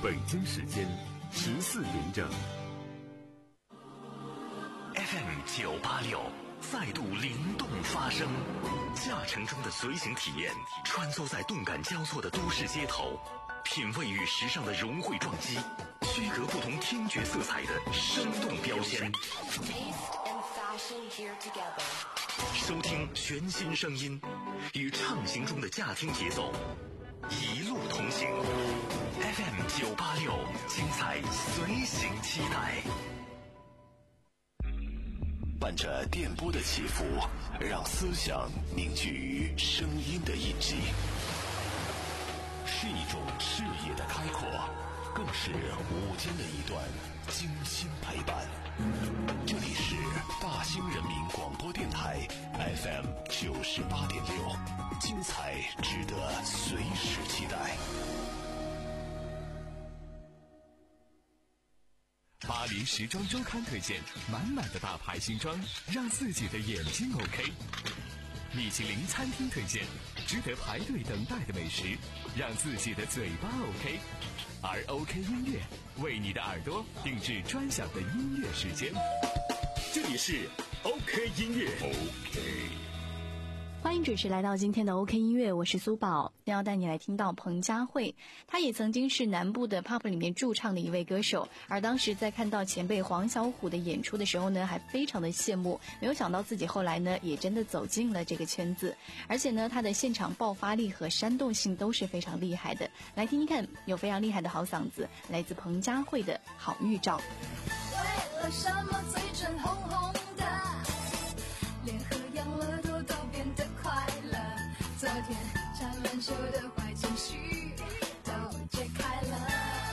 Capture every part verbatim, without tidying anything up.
北京时间十四点整。 F M 九八六再度灵动发声，驾乘中的随行体验，穿梭在动感交错的都市街头，品味与时尚的融汇撞击，区隔不同听觉色彩的生动标签。收听全新声音，与畅行中的驾听节奏，一路同行。F M 九八六，精彩随行期待。 伴着电波的起伏，让思想凝聚于声音的印记，是一种视野的开阔，更是午间的一段精心陪伴。这里是大兴人民广播电台 F M 九十八点六，精彩值得随时期待。 巴黎时装周刊推荐满满的大牌新装，让自己的眼睛 OK。米其林餐厅推荐值得排队等待的美食，让自己的嘴巴 OK。而 OK 音乐为你的耳朵定制专享的音乐时间。这里是 OK 音乐 OK。 欢迎准时来到今天的 OK 音乐，我是苏宝，要带你来听到彭佳慧。她也曾经是南部的 pop 里面驻唱的一位歌手，而当时在看到前辈黄小琥的演出的时候呢，还非常的羡慕，没有想到自己后来呢也真的走进了这个圈子，而且呢她的现场爆发力和煽动性都是非常厉害的。来听听看，有非常厉害的好嗓子，来自彭佳慧的好预兆。 为了什么嘴唇红红的，脸和痒了都都变得快乐，昨天缠满手的坏情绪都解开了。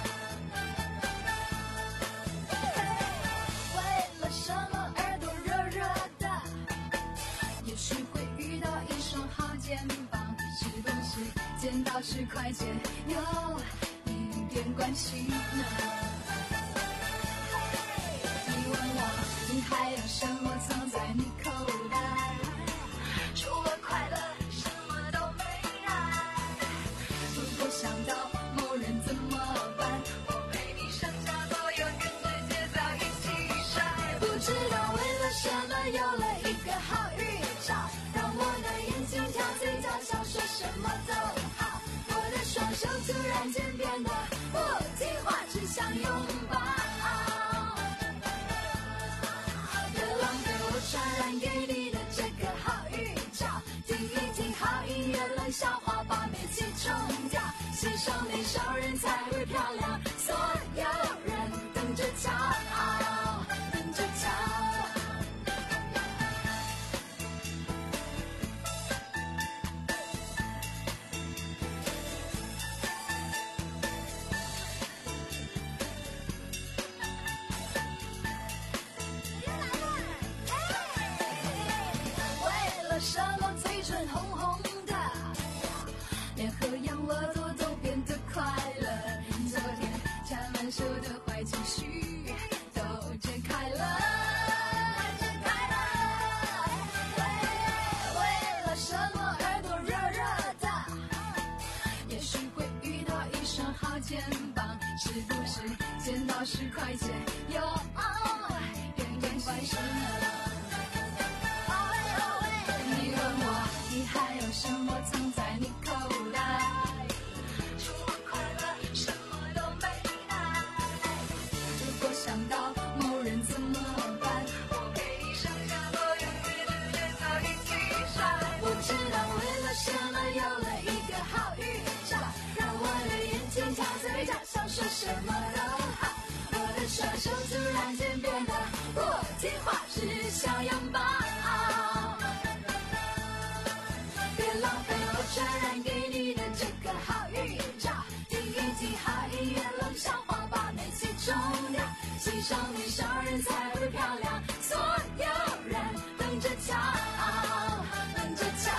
为了什么耳朵热热的，也许会遇到一双好肩膀，是不是见到十块钱有一点关系呢？你问我你还有什么藏在你口袋，除了快乐什么都没爱。如果想到某人怎么办，我陪你上下左右跟着节奏一起甩。不知道为了什么有了一个好预兆，让我的眼睛跳嘴角笑，说什么都好。我的双手突然间变得不听话，只想拥抱。传染给你的这个好预兆，听一听好音乐，冷笑话把煤气冲掉，欣赏美少人才会漂亮，所有人等着瞧，等着瞧。什么嘴唇红红的，脸和痒了都都变得快乐，昨天缠满手的坏情绪都解开了，解开了。为了什么耳朵热热的，也许会遇到一双好肩膀，是不是见到十块钱有点点关系呢？你还有什么藏在你口袋，除了快乐什么都没爱。如果想到某人怎么办，我陪你上下左右跟着节奏一起甩。不知道为了什么有了一个好预兆，让我的眼睛跳嘴角想说什么都好。我的双手突然间变得不听话，只想拥抱。浪费我传染给你的这个好预兆，听一听好音乐，冷笑话把煤气冲掉，欣赏美少人才会漂亮，所有人等着瞧，等着瞧。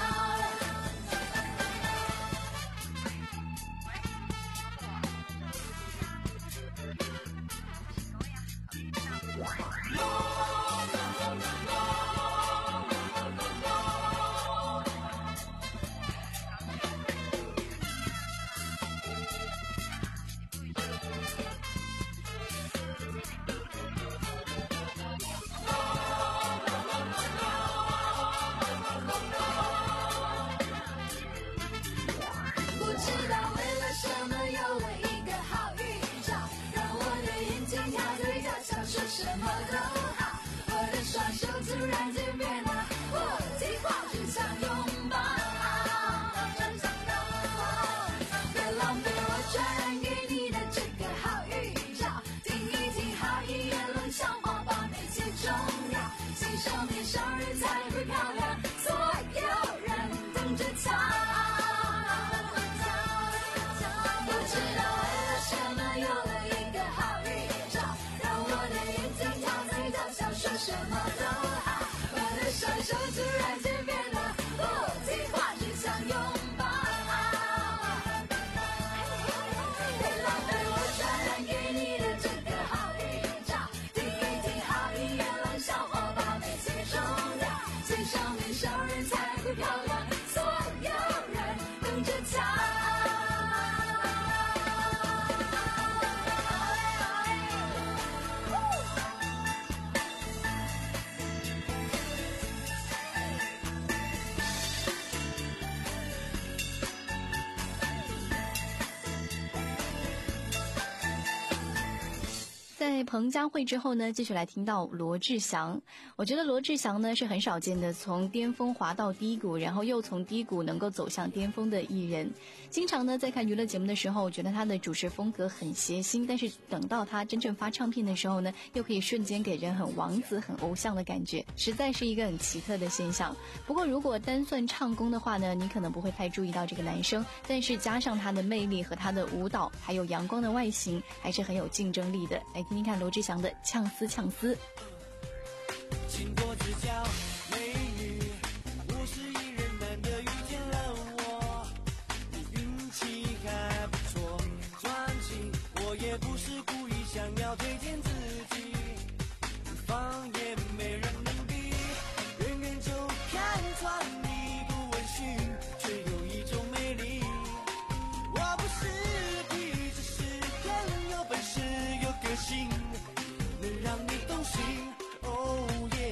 在彭佳慧之后呢，继续来听到罗志祥。我觉得罗志祥呢是很少见的从巅峰滑到低谷，然后又从低谷能够走向巅峰的艺人。经常呢在看娱乐节目的时候，我觉得他的主持风格很谐星，但是等到他真正发唱片的时候呢，又可以瞬间给人很王子很偶像的感觉，实在是一个很奇特的现象。不过如果单算唱功的话呢，你可能不会太注意到这个男生，但是加上他的魅力和他的舞蹈还有阳光的外形，还是很有竞争力的。来听听看罗志祥的呛丝呛丝。 请多指教美女，我是一人难得遇见了我，你运气还不错，专情我也不是故意想要推荐自己，方言没人能比，远远就看穿你不温驯，却有一种魅力。我不是皮，只是很有本事有个性，能让你动心。Oh yeah,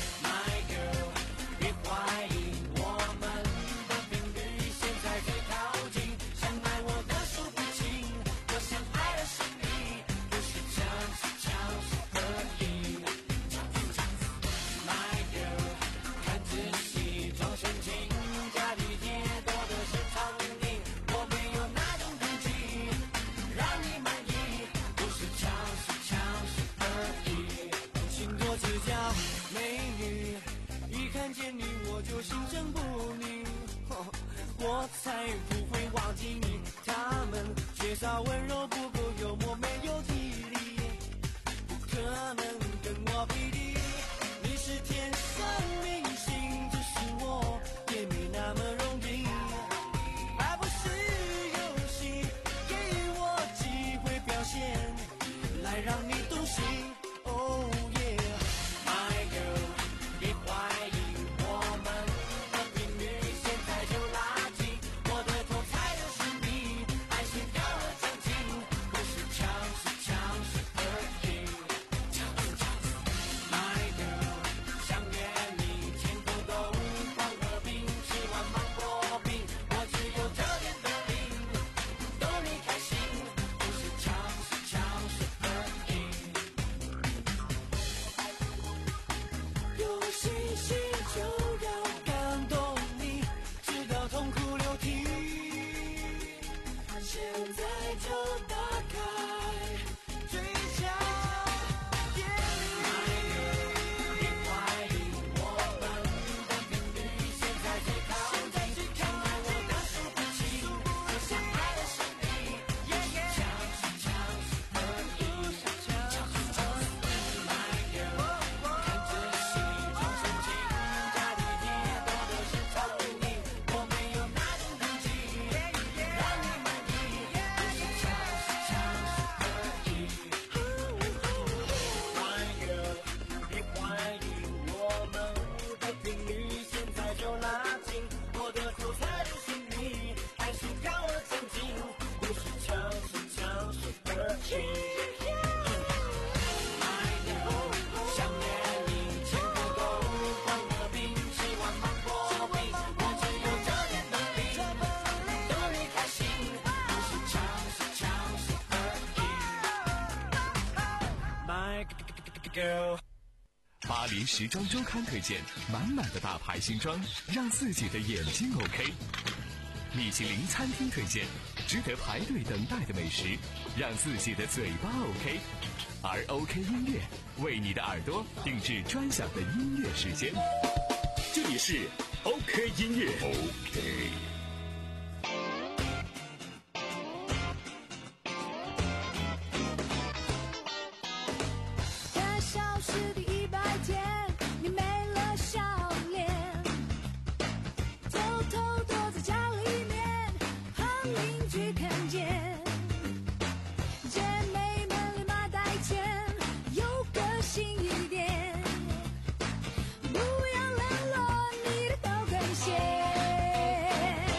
my girl， 别怀疑我们的频率现在最靠近，想爱我的数不清，我想爱的是你，不是强势强势而已。My girl， 看仔细装深情，假体贴多的是场景，我没有那种等级，让你满意，不是强势强势而已。请多指教美女，一看见你我就心生不宁，哦，我才不会忘记你，他们缺少温柔，不够幽默，没有体力，不可能跟我比拟，你是天生明星，只是我也没那么容易，爱不是游戏，给我机会表现，来让你动心。Oh yeah, my girl， 别怀疑我们的频率现在就拉近，我的头猜的是你，爱先高了奖金，不是强势强势而已。My girl， 想约你牵口兜黄河冰，吃完芒果冰，我只有这点本领，逗你开心，不是强势强势而已。有信心就要感动你，直到痛哭流涕，现在就打开嘴角眼泪。别怀疑我们的频率现在最靠近，看看我的数不清，我想爱的是你，不是强势强势而已。My girl， 看仔细装深情，假体贴多的是场景，我没有那种等级，让你满意，不是强势强势而已。My girl， 别怀疑我们的频率现在就拉近，我的口才的是你，还是高了奖金，不是强势强势而已。My girl， 想约你牵口兜黄河冰，吃完芒果冰，我只有这点本领，逗你开心，不是强势强势而已。My girl。 巴黎时装周刊推荐满满的大牌新装，让自己的眼睛 OK。米其林餐厅推荐值得排队等待的美食，让自己的嘴巴 OK。而 OK 音乐为你的耳朵定制专享的音乐时间。 这里是 OK 音乐 OK。 他消失的一百天，你没了笑脸，偷偷躲在家里面，怕邻居看见。姐妹们立马带钱，有个性一点，不要冷落你的高跟鞋。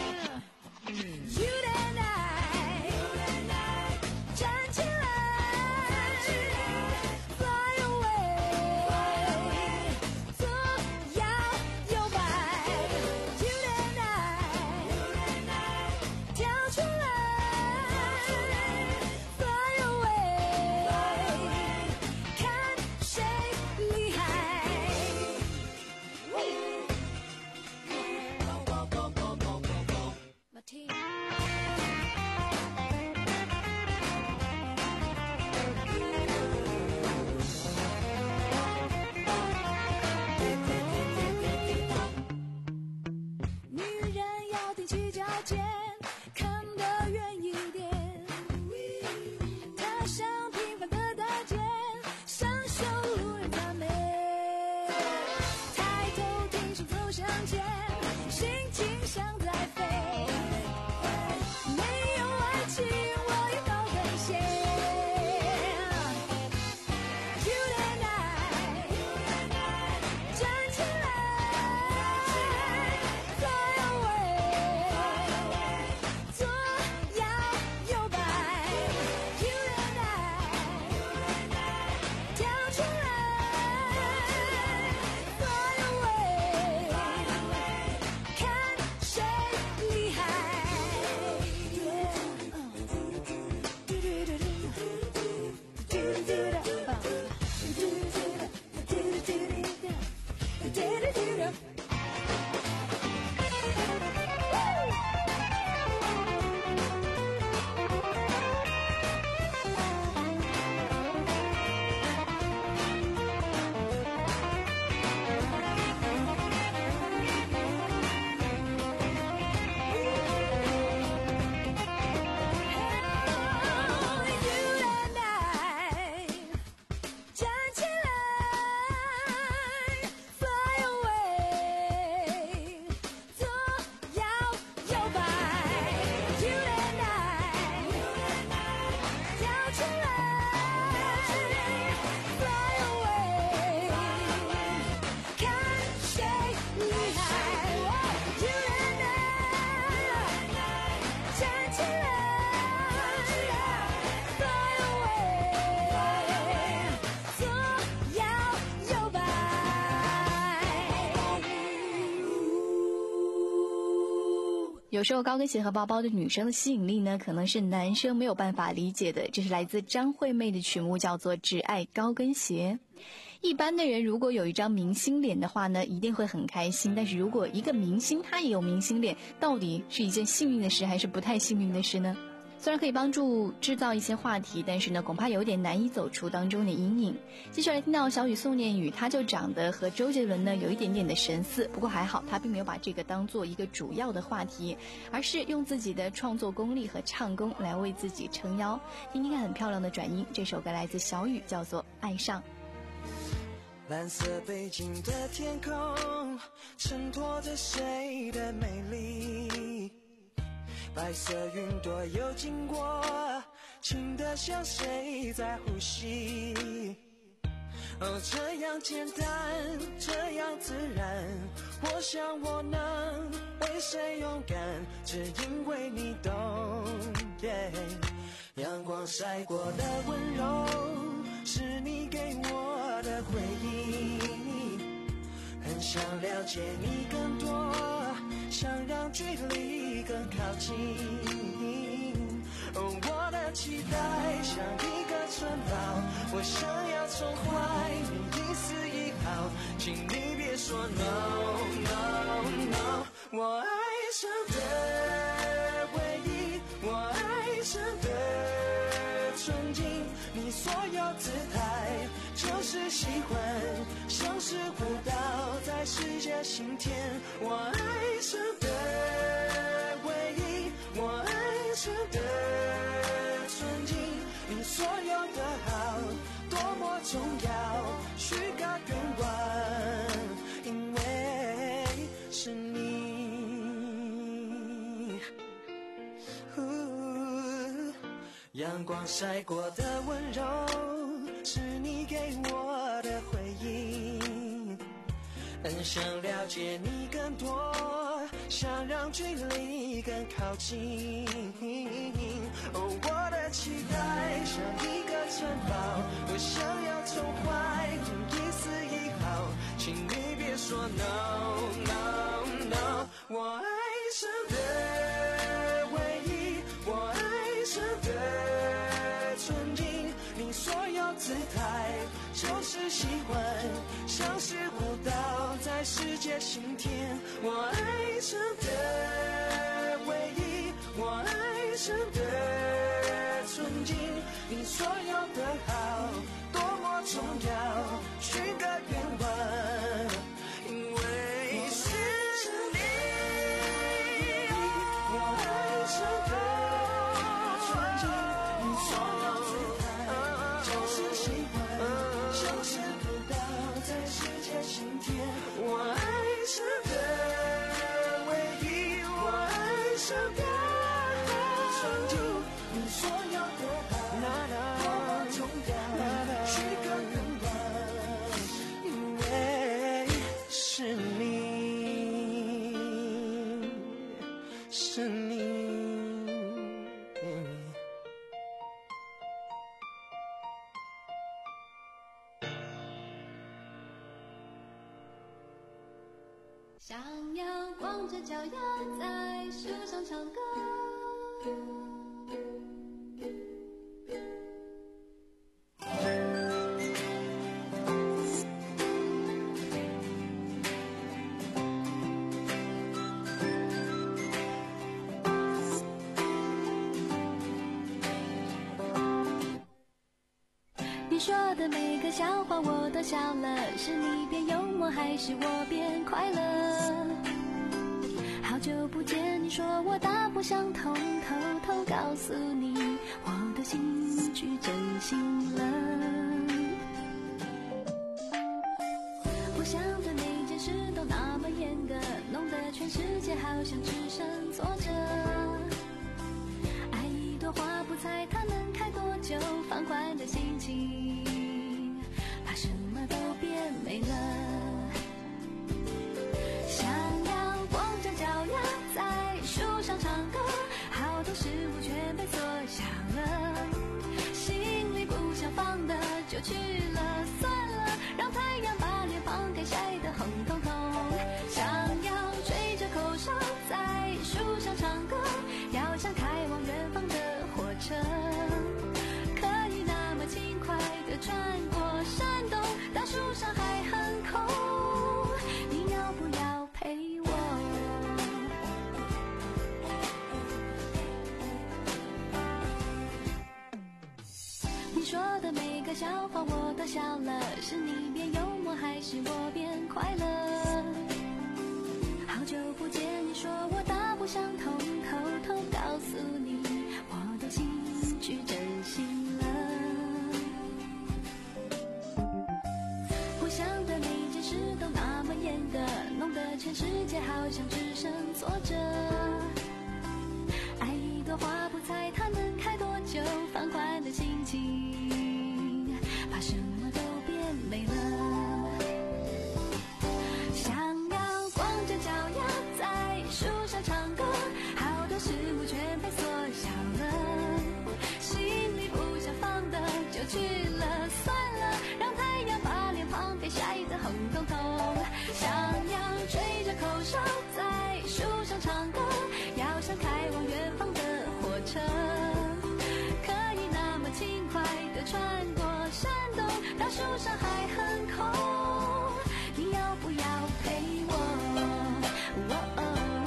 有时候高跟鞋和包包对女生的吸引力呢，可能是男生没有办法理解的。这是来自张惠妹的曲目，叫做《只爱高跟鞋》。一般的人如果有一张明星脸的话呢，一定会很开心。但是如果一个明星他也有明星脸，到底是一件幸运的事还是不太幸运的事呢？虽然可以帮助制造一些话题，但是呢，恐怕有点难以走出当中的阴影。接下来听到小雨宋念宇，他就长得和周杰伦呢有一点点的神似，不过还好，他并没有把这个当做一个主要的话题，而是用自己的创作功力和唱功来为自己撑腰。听听看很漂亮的转音，这首歌来自小雨，叫做《爱上》。 蓝色背景的天空，衬托着谁的美丽？白色云朵又经过，轻得像谁在呼吸。哦，这样简单，这样自然，我想我能为谁勇敢，只因为你懂。yeah. 阳光晒过的温柔，是你给我的回忆。很想了解你更多，想让距离更靠近。哦，我的期待像一个城堡，我想要宠坏你一丝一毫，请你别说 no no no。 我爱上的回忆，我爱上的憧憬，你所有姿态就是喜欢，像是舞蹈在世界心田。我爱上的回忆，我爱上的纯净，你所有的好多么重要，许个愿望，因为是你。阳光晒过的温柔，是你给我的回应。很想了解你更多，想让距离更靠近。哦，我的期待像一个城堡，我想要宠坏你一丝一毫，请你别说 no no no。 我爱上的回忆，我爱上的纯净，你所有姿态就是喜欢，像是舞蹈在世界心田。我爱上的回忆，我爱上的纯净，你所有的好多么重要，许个愿望，因为是你。我爱上的纯净，你所有姿态就是喜欢，像是舞蹈在世界心田。我爱上的回忆，我爱上的纯净，你所有的好多么重要，许个愿望，因为是你，是你。 想要光着脚丫在树上唱歌，你说的每个笑话我都笑了，是你变幽默还是我变快乐？好久不见，你说我大不相同，偷偷告诉你我的心去真心了。我想的每件事都那么严格，弄得全世界好像只剩挫折。爱一朵花不猜它能开多久，放缓的心情怕什么都变没了。想要光着脚丫在树上唱歌，好多事物全被锁上了，心里不想放的就去了，算了，让太阳把脸庞给晒得红彤彤。想要吹着口哨在树上唱你说的每个笑话我都笑了，是你变幽默还是我变快乐？好久不见，你说我大不相同，偷偷告诉你，我都心去真心了。不想的每件事都那么严格，弄得全世界好像只剩挫折。爱一朵花不猜它能开多久，放宽的心情，怕什么都变美了。想要光着脚丫在树上唱歌，好多事物全被缩小了，心里不想放的就去了，算了，让太阳把脸庞给晒得红彤彤。想要吹着口哨在树上唱歌，要像开往远方的火车，可以那么轻快地穿过山洞，大树上还很空，你要不要陪我？哦哦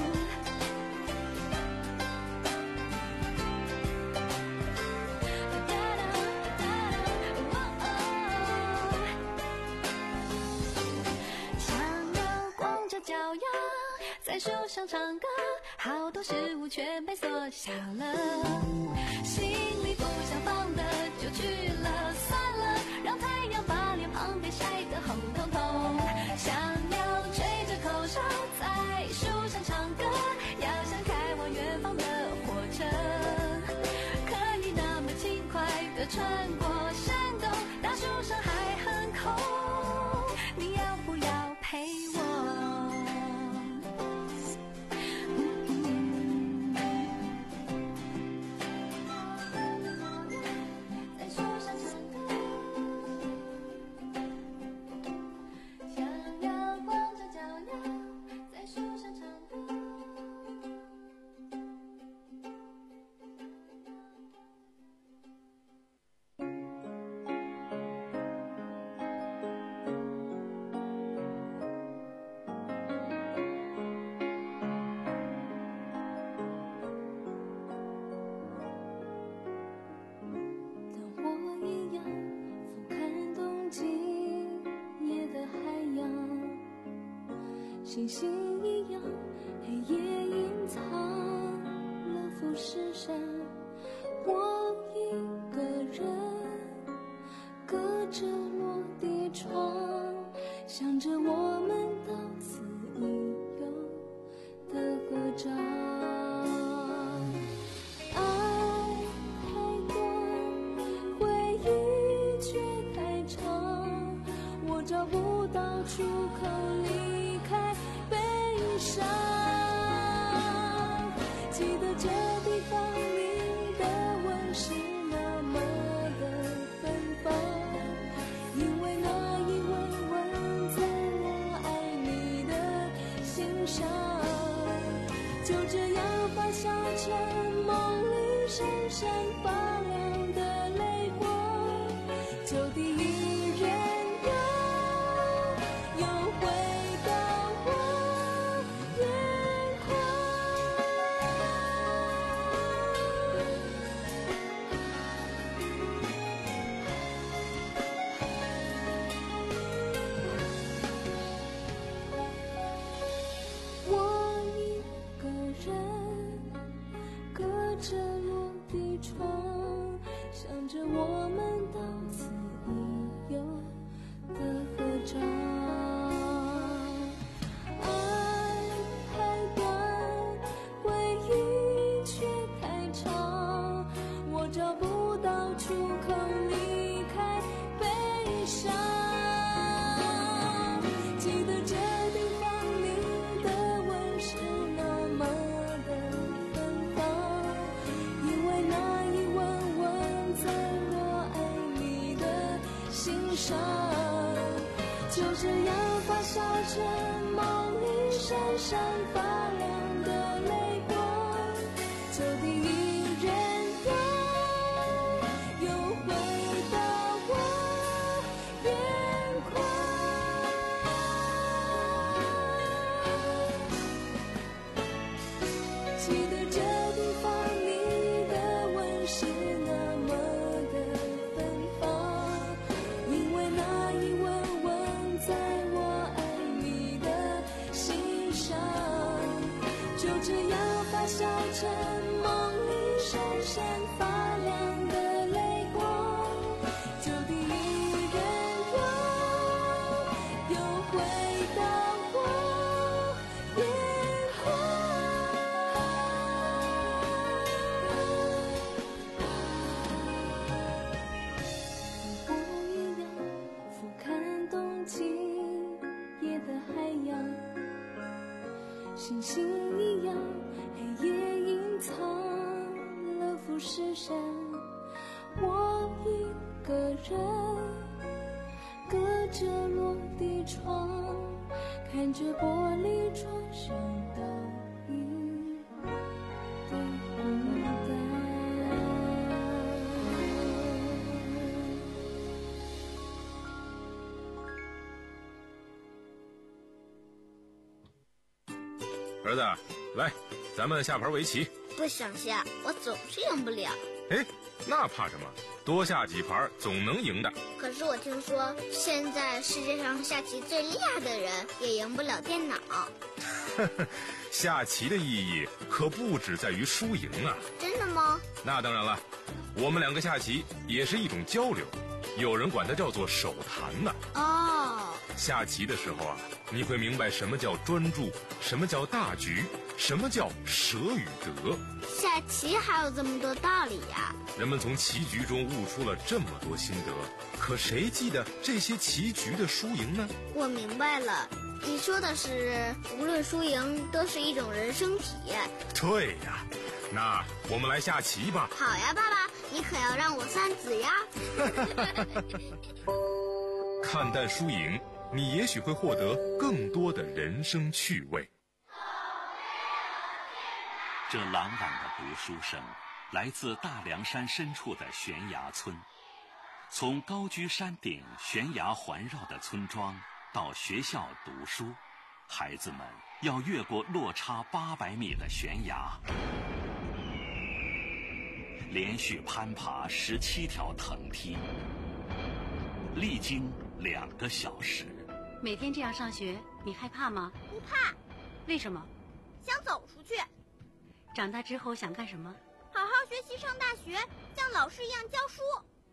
哒哒哒哒哦哦想要光着脚丫在树上唱歌，好多事物全被缩小了，心里不想放的就去了，算了，让太阳把脸庞给晒得红彤彤。想要吹着口哨在树上唱歌，要像开往远方的火车，可以那么轻快地穿过山洞，大树上还很空，你要不要陪我？在树上唱歌，想要光着脚丫在树上唱歌。当我一样俯瞰东京夜的海洋，星星一样黑夜隐藏了富士山，我一个人隔着落地窗，想着我们到此一游的合照。爱太短，回忆却太长，我找不到出口离开悲伤。记得这地方你的吻是那么的芬芳，因为那一吻吻在我爱你的心上，就这样发酵成梦里闪闪发亮的泪光，就地一人游，又回到我眼眶。我一个人隔着落地窗，想着我们到此一游的合照。爱太短，回忆却太长，我找不到出口离开悲伤。记得这地方你的吻是那么的芬芳，因为那一吻吻在我爱你的心上，就这样发酵成梦里闪闪发亮的泪光，就地一人游，又回到我眼眶。记得这地方你的吻是那么的芬星星一样，黑夜隐藏了富士山。我一个人隔着落地窗，看着玻璃窗上的一对孤单。 儿子，来，咱们下盘围棋。 不想下，我总是赢不了。 哎，那怕什么？多下几盘总能赢的。 可是我听说，现在世界上下棋最厉害的人也赢不了电脑。 下棋的意义可不只在于输赢啊！ 真的吗？ 那当然了，我们两个下棋也是一种交流，有人管它叫做手谈呢。 哦， 下棋的时候啊，你会明白什么叫专注，什么叫大局，什么叫舍与得。 下棋还有这么多道理呀！ 人们从棋局中悟出了这么多心得，可谁记得这些棋局的输赢呢？ 我明白了，你说的是无论输赢都是一种人生体验。 对呀，那我们来下棋吧。 好呀，爸爸，你可要让我三子呀。 看淡输赢，你也许会获得更多的人生趣味。 这朗朗的读书声来自大凉山深处的悬崖村。从高居山顶悬崖环绕的村庄到学校读书，孩子们要越过落差八百米的悬崖，连续攀爬十七条藤梯，历经两个小时。 每天这样上学，你害怕吗？ 不怕。 为什么？ 想走出去。 长大之后想干什么？ 好好学习，上大学，像老师一样教书。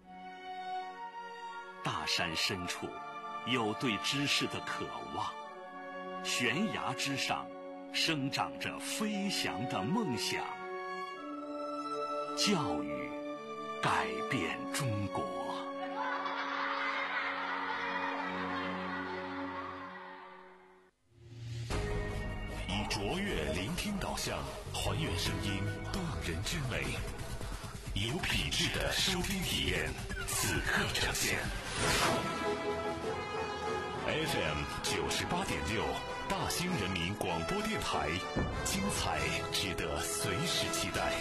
大山深处有对知识的渴望，悬崖之上生长着飞翔的梦想。教育改变中国。 以卓越聆听导向，还原声音动人之美，有品质的收听体验，此刻呈现。F M 九十八点六，大兴人民广播电台，精彩值得随时期待。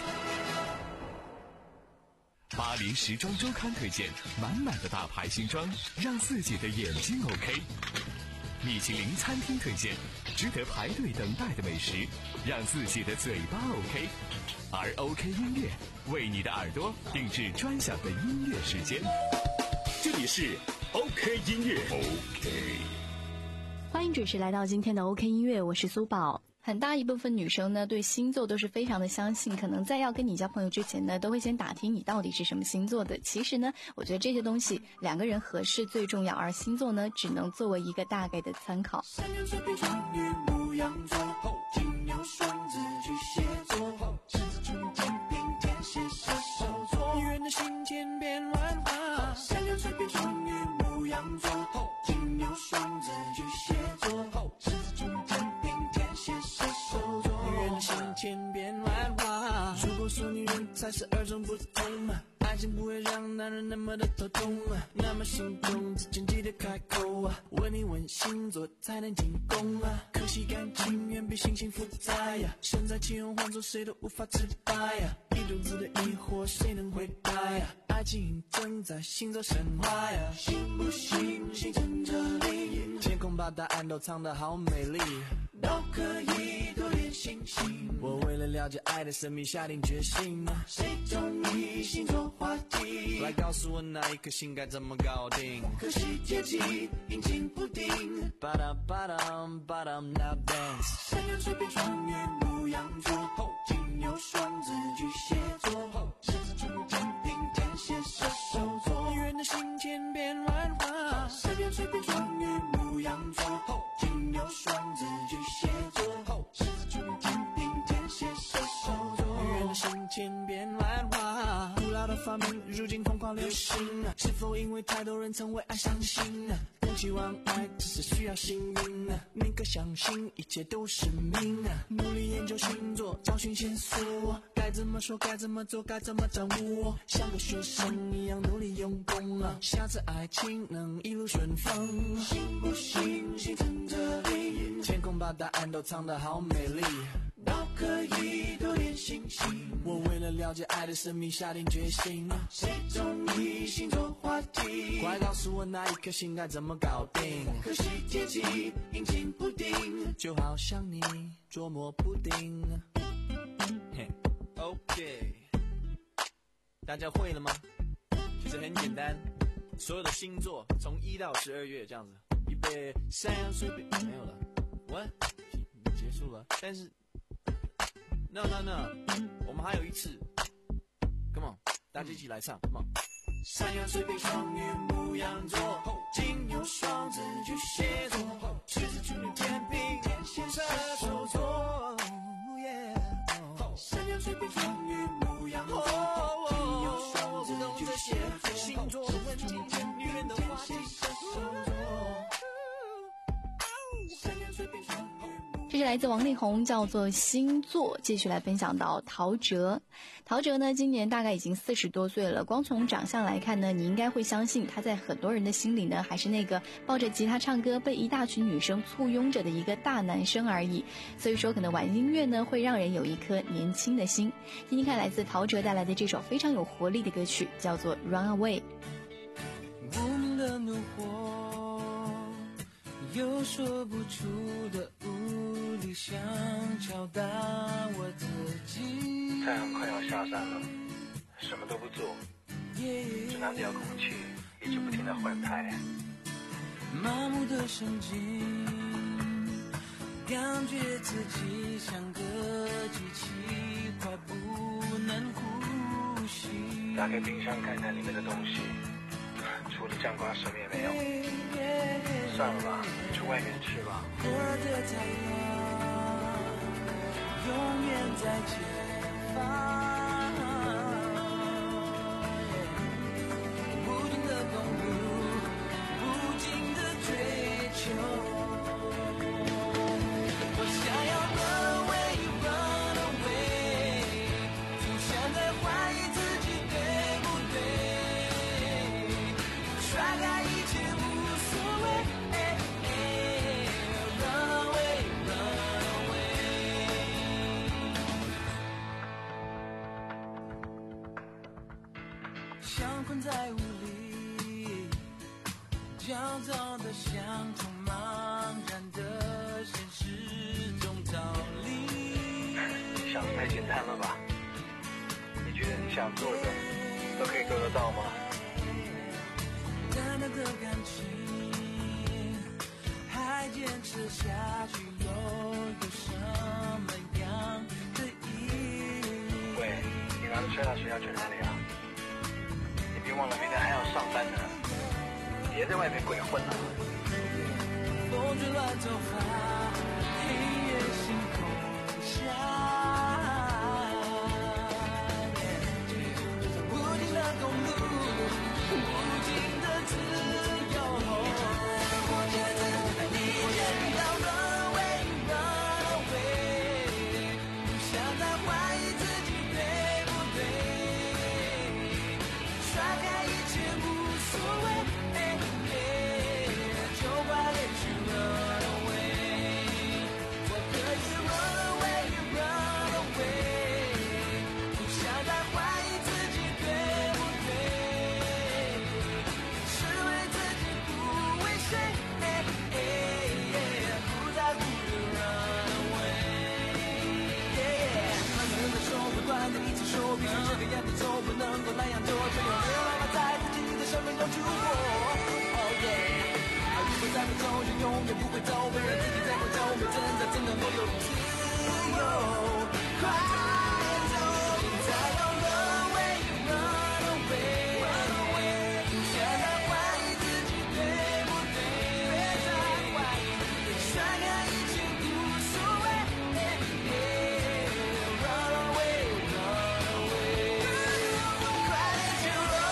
巴黎时装周刊推荐，满满的大牌新装，让自己的眼睛 OK。米其林餐厅推荐，值得排队等待的美食，让自己的嘴巴 OK。而 OK 音乐为你的耳朵定制专享的音乐时间。 这里是 OK 音乐 OK。 欢迎准时来到今天的 OK 音乐，我是苏宝。很大一部分女生呢，对星座都是非常的相信，可能在要跟你交朋友之前呢，都会先打听你到底是什么星座的。其实呢，我觉得这些东西两个人合适最重要，而星座呢，只能作为一个大概的参考。 三月水瓶双鱼牧羊座，金牛双子巨蟹座，狮子处女天平天蝎射手座，女人的心千变万化。三月水瓶双鱼牧羊座，金牛双子巨蟹座，狮子处女天平天蝎射手座，女人的心千变万化。如果说女人才是二种不同，爱情不会让男人那么的头痛，那么心动之前记得开口，问你问星座才能进攻。可惜感情远比星星复杂呀，身在其中换做谁都无法自拔呀，一肚子的疑惑谁能回答呀？爱情正在星座神话呀，信不信星辰这里，天空把答案都藏得好美丽，都可以多点星星。我为了了解爱的神秘下定决心，谁中意星座话题？来告诉我那一颗星该怎么搞定？可惜节气阴晴不定，巴达巴达巴达 now dance。三月水瓶双鱼牧羊座，金牛双子巨蟹座，狮子处女天平天蝎射手座，女人的心千变万化。三月水瓶双鱼牧羊座，金牛双子巨蟹座，狮子处女天平天蝎射手座，女人的心千变万化。古老的发明如今疯狂流行啊，是否因为太多人曾为爱伤心啊？不期望爱只是需要幸运啊，你可相信一切都是命啊？努力研究星座，找寻线索，该怎么说该怎么做该怎么掌握，像个学生一样努力用功啊，下次爱情能一路顺风。信不信星辰这里，天空把答案都藏得好美丽，都可以多点信心。我为了了解爱的神秘下定决心，谁中意星座话题？快告诉我那一颗心该怎么搞定？可惜天气阴晴不定，就好像你捉摸不定。嘿 ，OK， 大家会了吗？其实很简单，所有的星座从一到十二月这样子，预备，山羊水瓶没有了 ，what 结束了，但是。No no no， 我们还有一次 ，Come on， 大家一起来唱 ，Come on。山羊、水瓶、双鱼、牧羊座，金牛、双子、巨蟹座，狮子、处女、天秤、天蝎、射手座。山羊、水瓶、双鱼、牧羊座，金牛、双子、巨蟹座，星座问题，女人的话题，射手座。山羊、水瓶、双鱼。 这是来自王力宏，叫做星座。继续来分享到陶喆。陶喆呢，今年大概已经四十多岁了。光从长相来看呢，你应该会相信他在很多人的心里呢，还是那个抱着吉他唱歌被一大群女生簇拥着的一个大男生而已。所以说，可能玩音乐呢，会让人有一颗年轻的心。听听看，来自陶喆带来的这首非常有活力的歌曲，叫做《Run Away》。 无名的怒火，有说不出的无力，想敲打我自己。 太阳快要下山了，什么都不做，只拿掉空气，一直不停地换拍。 麻木的神经，感觉自己像个机器，快不能呼吸。 打开冰箱看看里面的东西，除了酱瓜什么也没有。算了吧，去外面吃吧。 我的太阳永远在前方，不停的公路，不停的追求。我想要 run away run away， 就像在怀疑自己对不对，甩开一切无所谓。像困在雾里，焦躁的像充茫然的现实中逃离。 你想太简单了吧？你觉得你想做的都可以做得到吗？ 淡淡的感情还坚持下去，又有什么样的意义？ 喂，你拿着车到学校去哪里啊？别忘了明天还要上班呢，别在外面鬼混了。 风吹乱头发，黑夜星空下，无尽的公路，无尽的自由。我觉得你知道 run away run away， 不想再怀疑自己对不对，甩开一切无所谓，就快点去 run away。我可以 run away run away， 不想再怀疑自己对不对，是为自己不为谁，不在乎的 run away。很多人都说不断的一直说，必须这个样子做，不能够那样做，只有流浪在自己的生命中去过。Oh yeah， 如果再不走就永远不会走，为了自己在活着，我们真的真的能够有自由。快点走，现在要 run away run away， 不想再怀疑自己对不对，别再怀疑，甩开一切无所谓。Run away run away， 快点去 run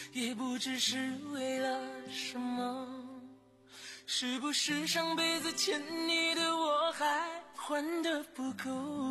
也不知是为了什么，是不是上辈子欠你的我还还得不够？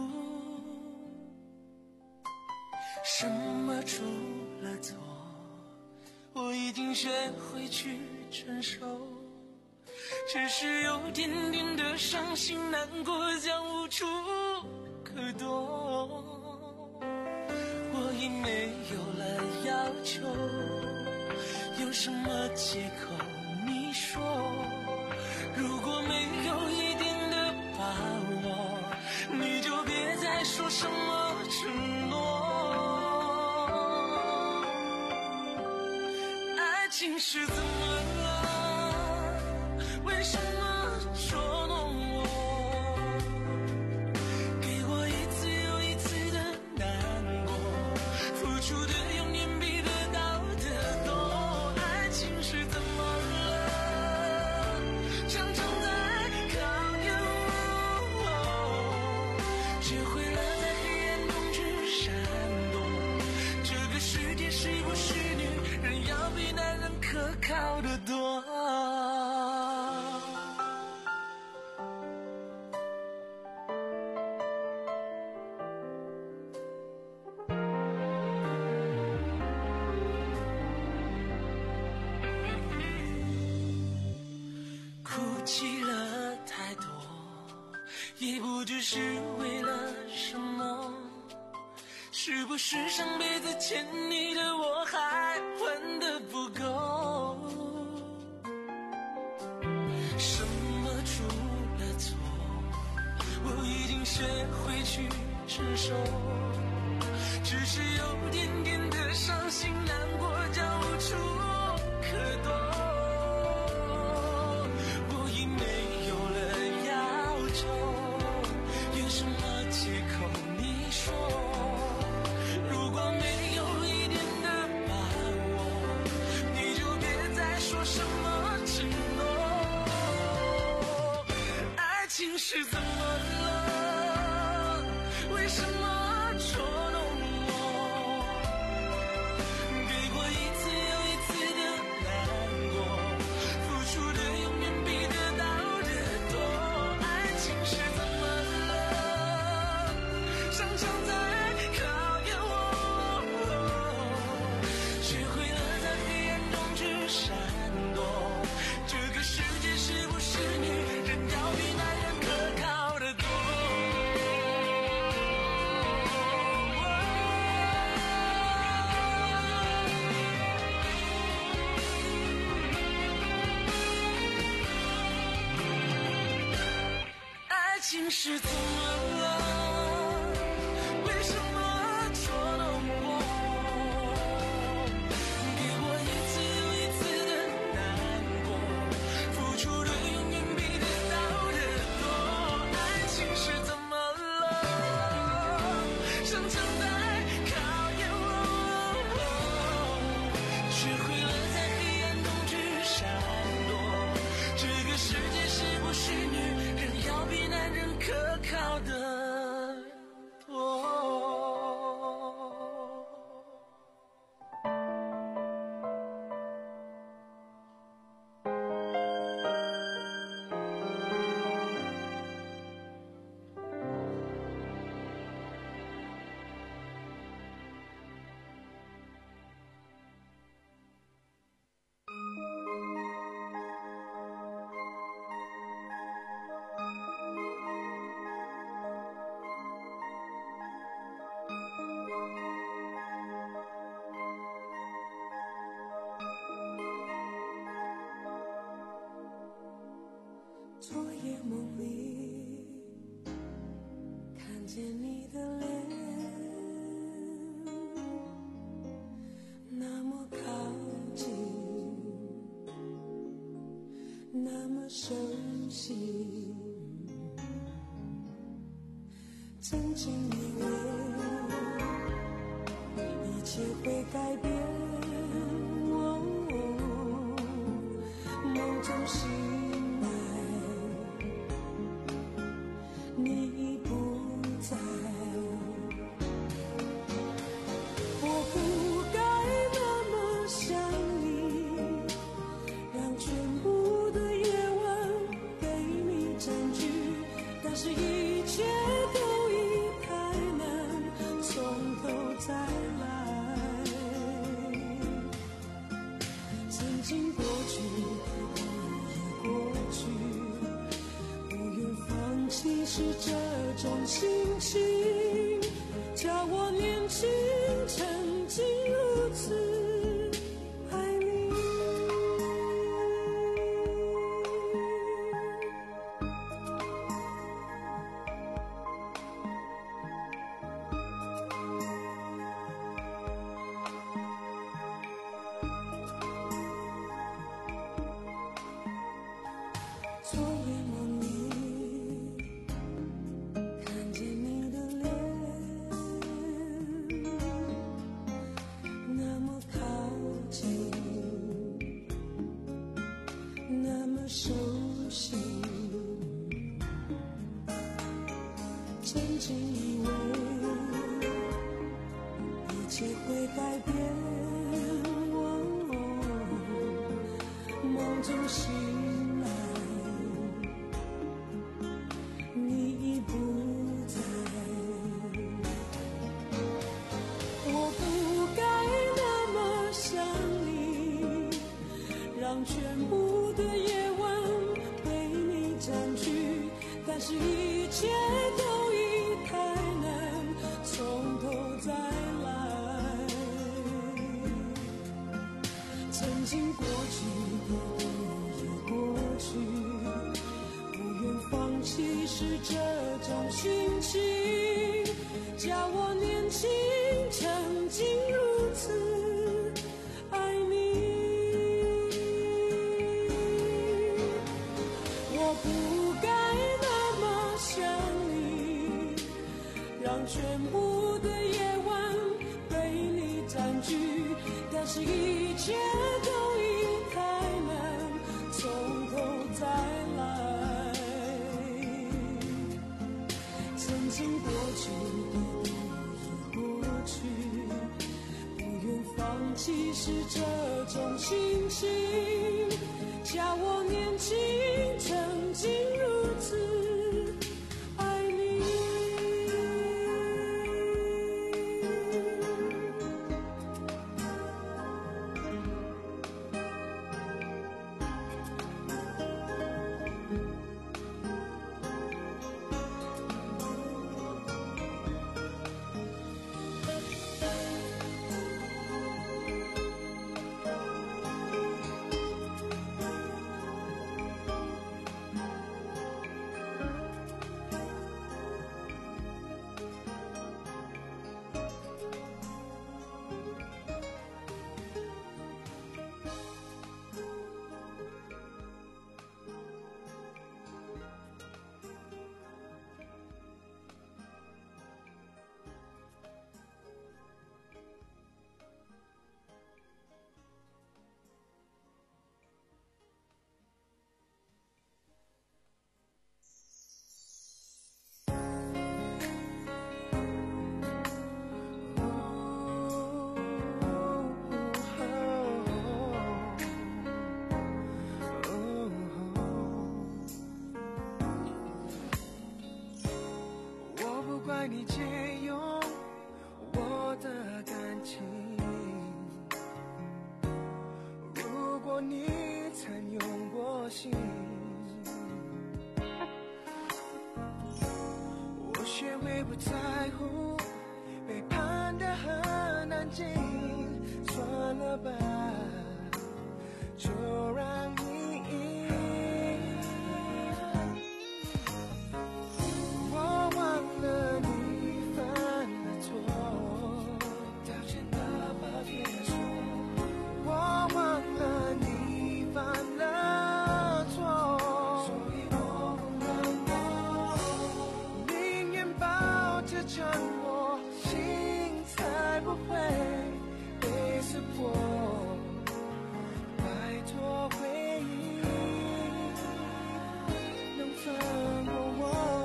什么出了错，我已经学会去承受，只是有点点的伤心难过，将无处可躲。我已没有了要求，有什么借口你说？如果没有一点的把握，你就别再说什么承诺。爱情是怎么了？为什么捉弄我？给我一次又一次的难过，付出的永远比得到的多。爱情是怎么了？常常在考验我，学会了在黑暗中去闪躲。这个世界是不是女人要比男人可靠得多？哭泣了太多，也不知是为了什么，是不是上辈子欠你的我还还得不够？什么出了错，我已经学会去承受，只是有点点的伤心难过，将无处可躲。我已没有了要求，有什么借口你说？如果没有一点的把握，你就别再说什么承诺。爱情是怎么了？为什么捉弄我？给过一次又一次的难过，付出的永远比得到的多。爱情是怎么了？常常在考验我，学会了在黑暗中去闪躲。这个世界是不是女人要比男人可靠得多？爱情是怎么了？为什么捉弄我？给我一次又一次的难过，付出的永远比得到的多。爱情是怎么了？常常在考验我，学会了在黑暗中去闪躲。这个世界是不是女人要比男人可靠得多？昨夜梦里看见你的脸，那么靠近，那么熟悉，曾经以为一切会改变，哦，梦中醒来你不在，我不该那么想是这种心情，叫我年轻曾经如此爱你。昨夜梦里看见你的脸，那么靠近，那么熟悉，曾经以为一切会改变，梦中醒来你已不在，我不该那么想你，让全部的夜晚被你占据，但是一切都已太难从头再来。曾经过去的都已过去，不愿放弃是这种心情，叫我年轻曾经如此爱你。我不该那么想你，让全部的夜晚被你占据，但是一切都已太难从头再来。曾经过去的都已过去，不愿放弃是这种心情，叫我年轻曾经如此爱你。 怪你借用我的感情，如果你曾用过心，我学会不在乎，背叛得很安静，算了吧，就让你赢。我忘了你犯了错，道歉的把别说，我忘了你犯了错，所以我让我宁愿抱着承诺，心才不会被撕破。拜托回忆能放过我。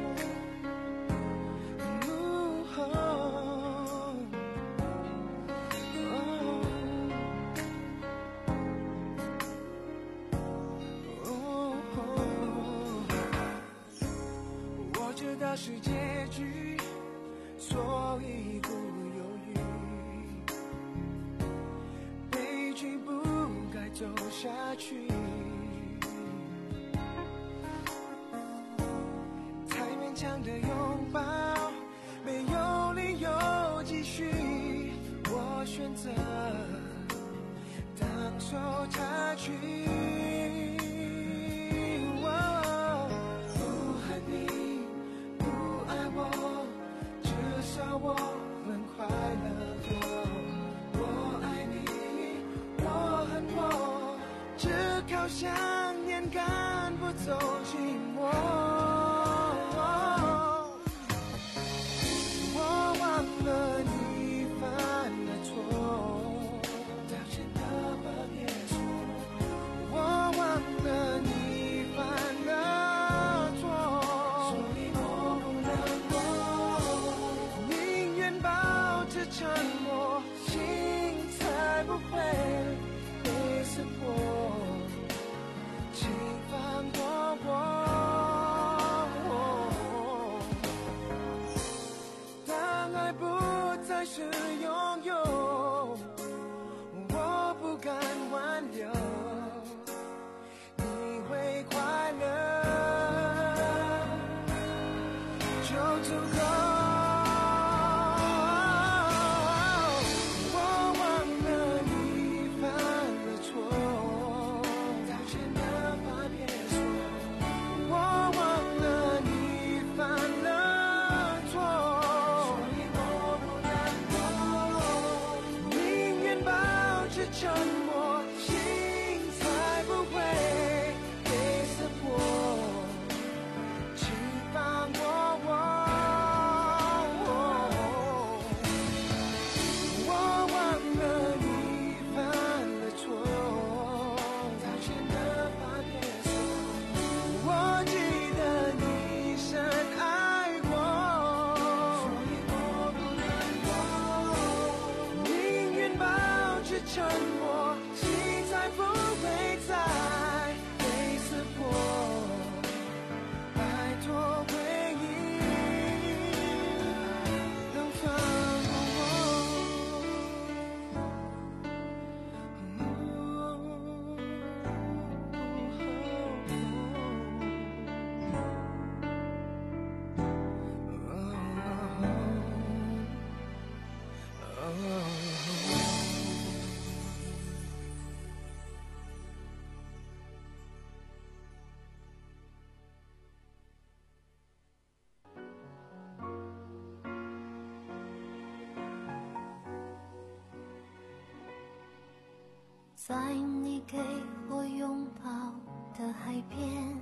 是结局，所以不犹豫，悲剧不该走下去，才没选择当手插曲。不恨你，不爱我，至少我们快乐过。我爱你，我恨我，只靠想念赶不走寂寞。我忘了你犯了错，道歉的话别说。我忘了你犯了错，所以我不难过，宁愿保持沉默，心才不会被撕破。请放过我。当爱不再是拥有，我不敢挽留，你会快乐就足够。我忘了你犯了错，道歉的话别说。我忘了你犯了错，所以我不难过，宁愿保持沉默，心才不会被撕破。请放过我。我忘了你犯了错，道歉的话别说。我记得你深爱过，所以我不难过，宁愿保持沉默，心才不会再被撕破。拜托回忆能放过我。 在你给我拥抱的海边，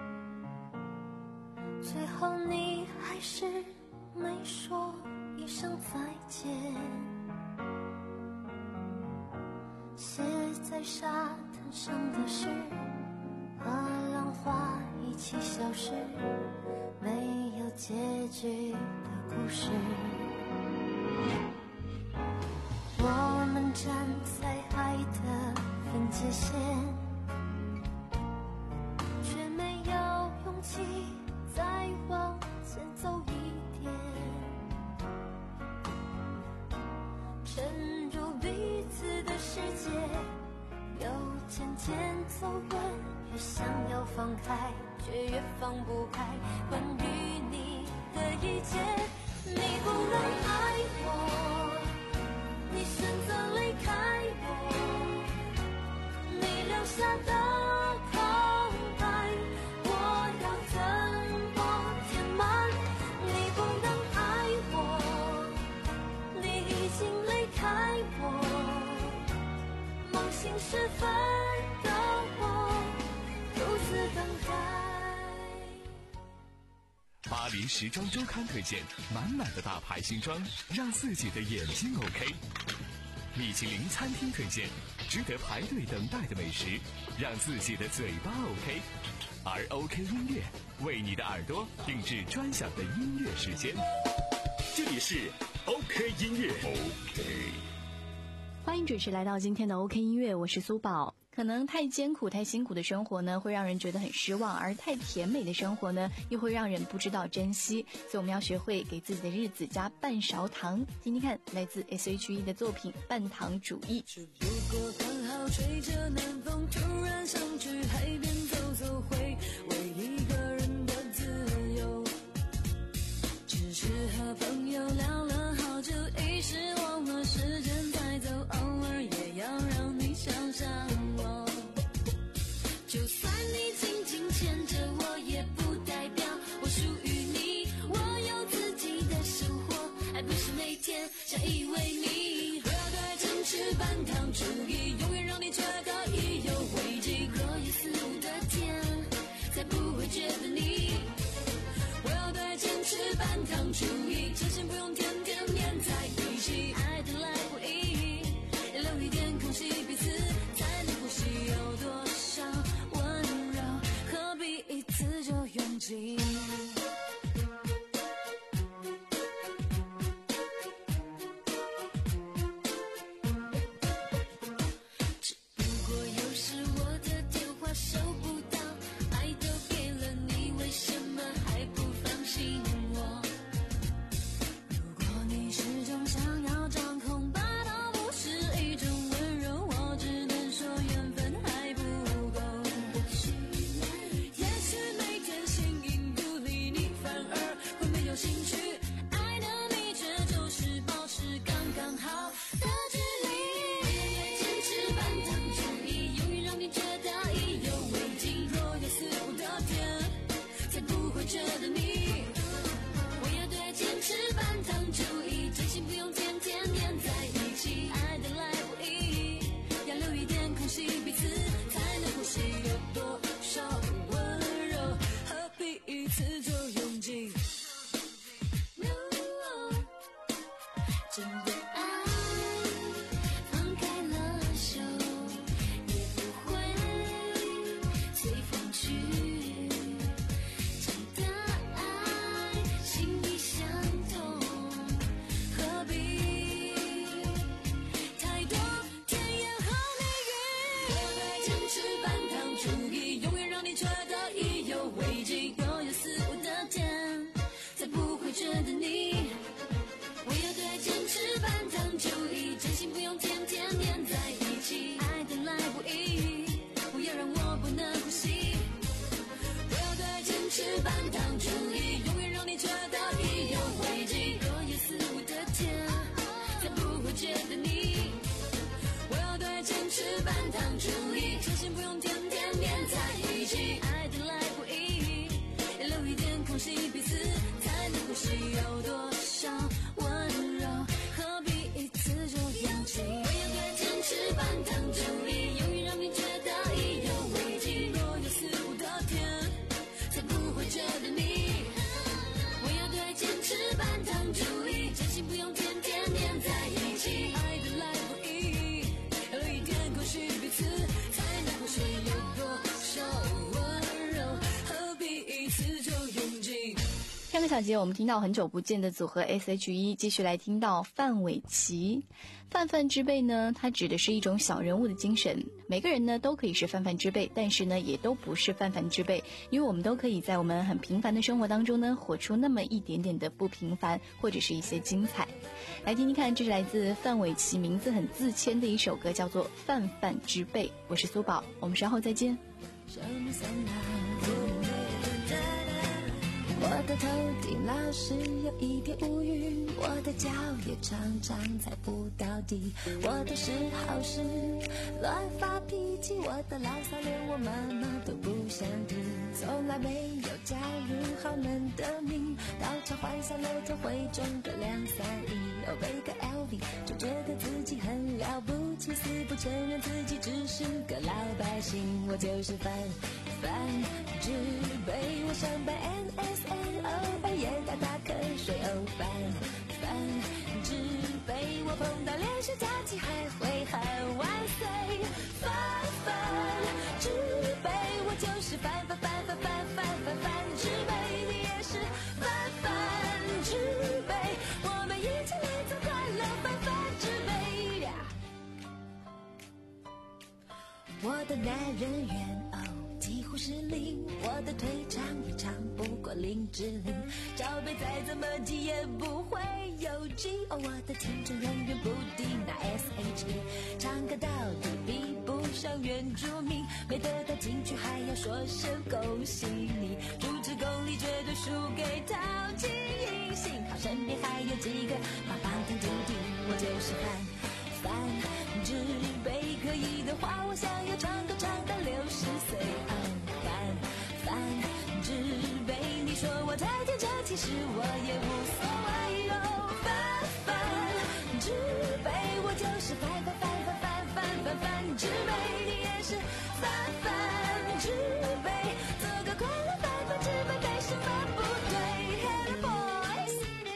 最后你还是没说一声再见。写在沙滩上的诗，和浪花一起消失，没有结局的故事。我们站在爱的分界线，却没有勇气再往前走一点。沉入彼此的世界，又渐渐走远，越想要放开，却越放不开。关于你的一切，你不能爱我，你选择离开我，你留下的空白，我要怎么填满？你不能爱我，你已经离开我，梦醒时分的我独自等待。 巴黎时装周刊推荐满满的大牌新装，让自己的眼睛 OK。米其林餐厅推荐值得排队等待的美食，让自己的嘴巴 OK。而 OK 音乐为你的耳朵定制专享的音乐时间。 这里是 OK 音乐 OK。 欢迎准时来到今天的 OK 音乐，我是苏宝。可能太艰苦太辛苦的生活呢，会让人觉得很失望，而太甜美的生活呢，又会让人不知道珍惜。所以我们要学会给自己的日子加半勺糖。听听看来自 S H E 的作品《半糖主义》。 如果刚好吹着南风，突然想去海边走走，回味一个人的自由。只是和朋友聊了好久，一时忘了时间在走。 空隙彼此才能呼吸，有多少温柔何必一次就用尽。真的爱放开了手也不会随风去，真的爱心意相通何必太多甜言和蜜语，我对坚持半糖主义，永远让你觉得意犹未尽，若有似无的甜才不会觉得腻。我要对坚持半糖主义，真心不用天天黏在一起，爱得来不易，不要让我不能呼吸。我要对坚持半糖主义，永远让你觉得意犹未尽，若有似无的甜才不会觉得腻。我要对坚持半糖主义，真心不用天天黏在一起，爱得来不易，留一点空隙彼此才能呼吸，有多少温柔何必一次就用尽。我要对坚持半糖主义，永远让你觉得意犹未尽，若有似无的甜才不会觉得腻。我要对坚持半糖主义，真心不用天天黏在一起，爱得来不易，留一点空隙彼此才能呼吸，有多少温柔何必一次就用尽。 上个小节我们听到很久不见的组合 S H E， 继续来听到范玮琪。泛泛之辈呢，它指的是一种小人物的精神，每个人呢都可以是泛泛之辈，但是呢也都不是泛泛之辈，因为我们都可以在我们很平凡的生活当中呢活出那么一点点的不平凡，或者是一些精彩。来听听看，这是来自范玮琪名字很自谦的一首歌，叫做《泛泛之辈》。我是苏宝，我们稍后再见。 我的头顶老是有一片乌云，我的脚也常常踩不到底，我的嗜好是乱发脾气，我的牢骚连我妈妈都不想听，从来没有加入豪门的命，到场换上了头会中个两三亿，哦背个 L V 就觉得自己很了不起，死不承认自己只是个老百姓，我就是范范之辈，我想扮 N S N O 半夜打打瞌睡，哦范范之辈，我碰到连续假期还会喊万岁，范范之辈，我就是范范范范范范范范之辈，你也是范范之辈，我们一起来做快乐范范之辈。我的男人缘哦几乎是零，我的腿长也长不过林志玲，罩杯再怎么挤也不会有劲，哦我的青春永远不敌那 S H E， 唱歌到底比不上原住民，没得到金曲还要说声恭喜你，主持功力绝对输给陶晶莹，幸好身边还有几个棒棒糖弟弟，我就是范范之辈，可以的话我想要唱歌唱到六十岁，哦范范之辈，你说我太天真，其实我也无所谓，哦范范之辈，我就是范范范范范范范范之辈，你也是范范之辈，做个快乐范范之辈没什么不对。 Hello boys，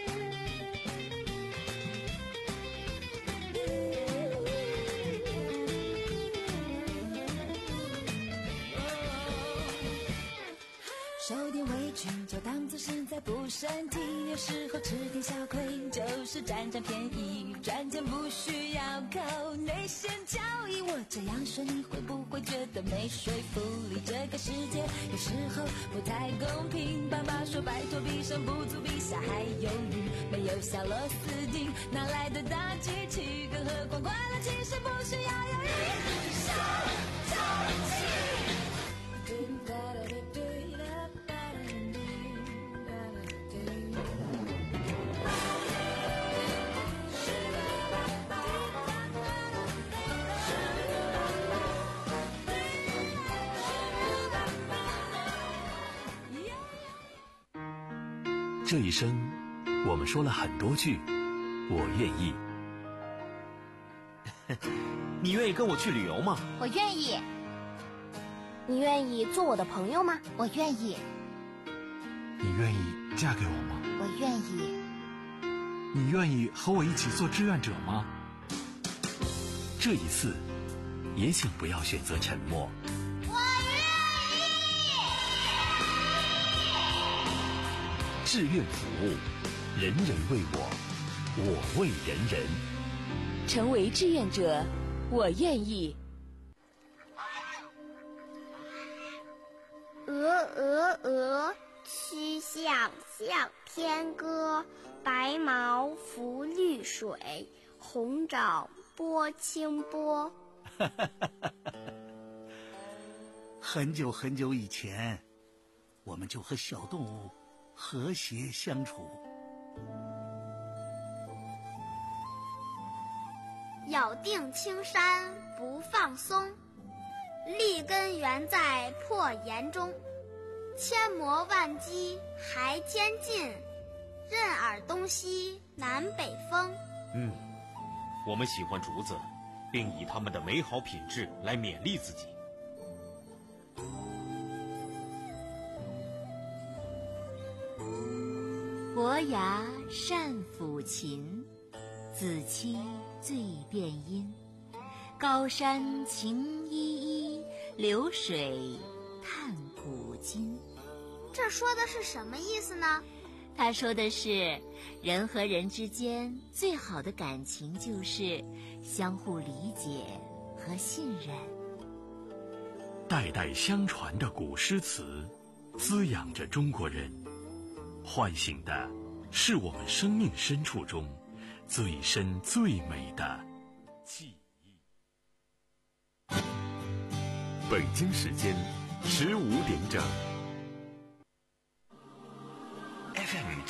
受点委屈就当作是在补身体，有时候吃点小亏就是占占便宜，赚钱不需要靠内线交易，我这样说你会不会觉得没说服力？这个世界有时候不太公平，爸爸说拜托比上不足，比下还有余，没有小螺丝钉哪来的大机器？更何况快乐其实不需要有一小淘气。 这一生，我们说了很多句“我愿意”。 你愿意跟我去旅游吗？ 我愿意。 你愿意做我的朋友吗？ 我愿意。 你愿意嫁给我吗？ 我愿意。 你愿意和我一起做志愿者吗？ 这一次，也请不要选择沉默。 我愿意。志愿服务，人人为我，我为人人。 成为志愿者，我愿意。 鹅鹅鹅，曲项向天歌。白毛浮绿水，红爪拨清波。 很久很久以前，我们就和小动物和谐相处。 咬定青山不放松，立根原在破岩中。千磨万击还坚劲，任尔东西南北风。 嗯，我们喜欢竹子，并以它们的美好品质来勉励自己。 伯牙善抚琴，子期最辨音。高山晴依依，流水探古今。 这说的是什么意思呢？ 他说的是，人和人之间最好的感情就是相互理解和信任。 代代相传的古诗词，滋养着中国人，唤醒的是我们生命深处中最深最美的记忆。 北京时间十五点整。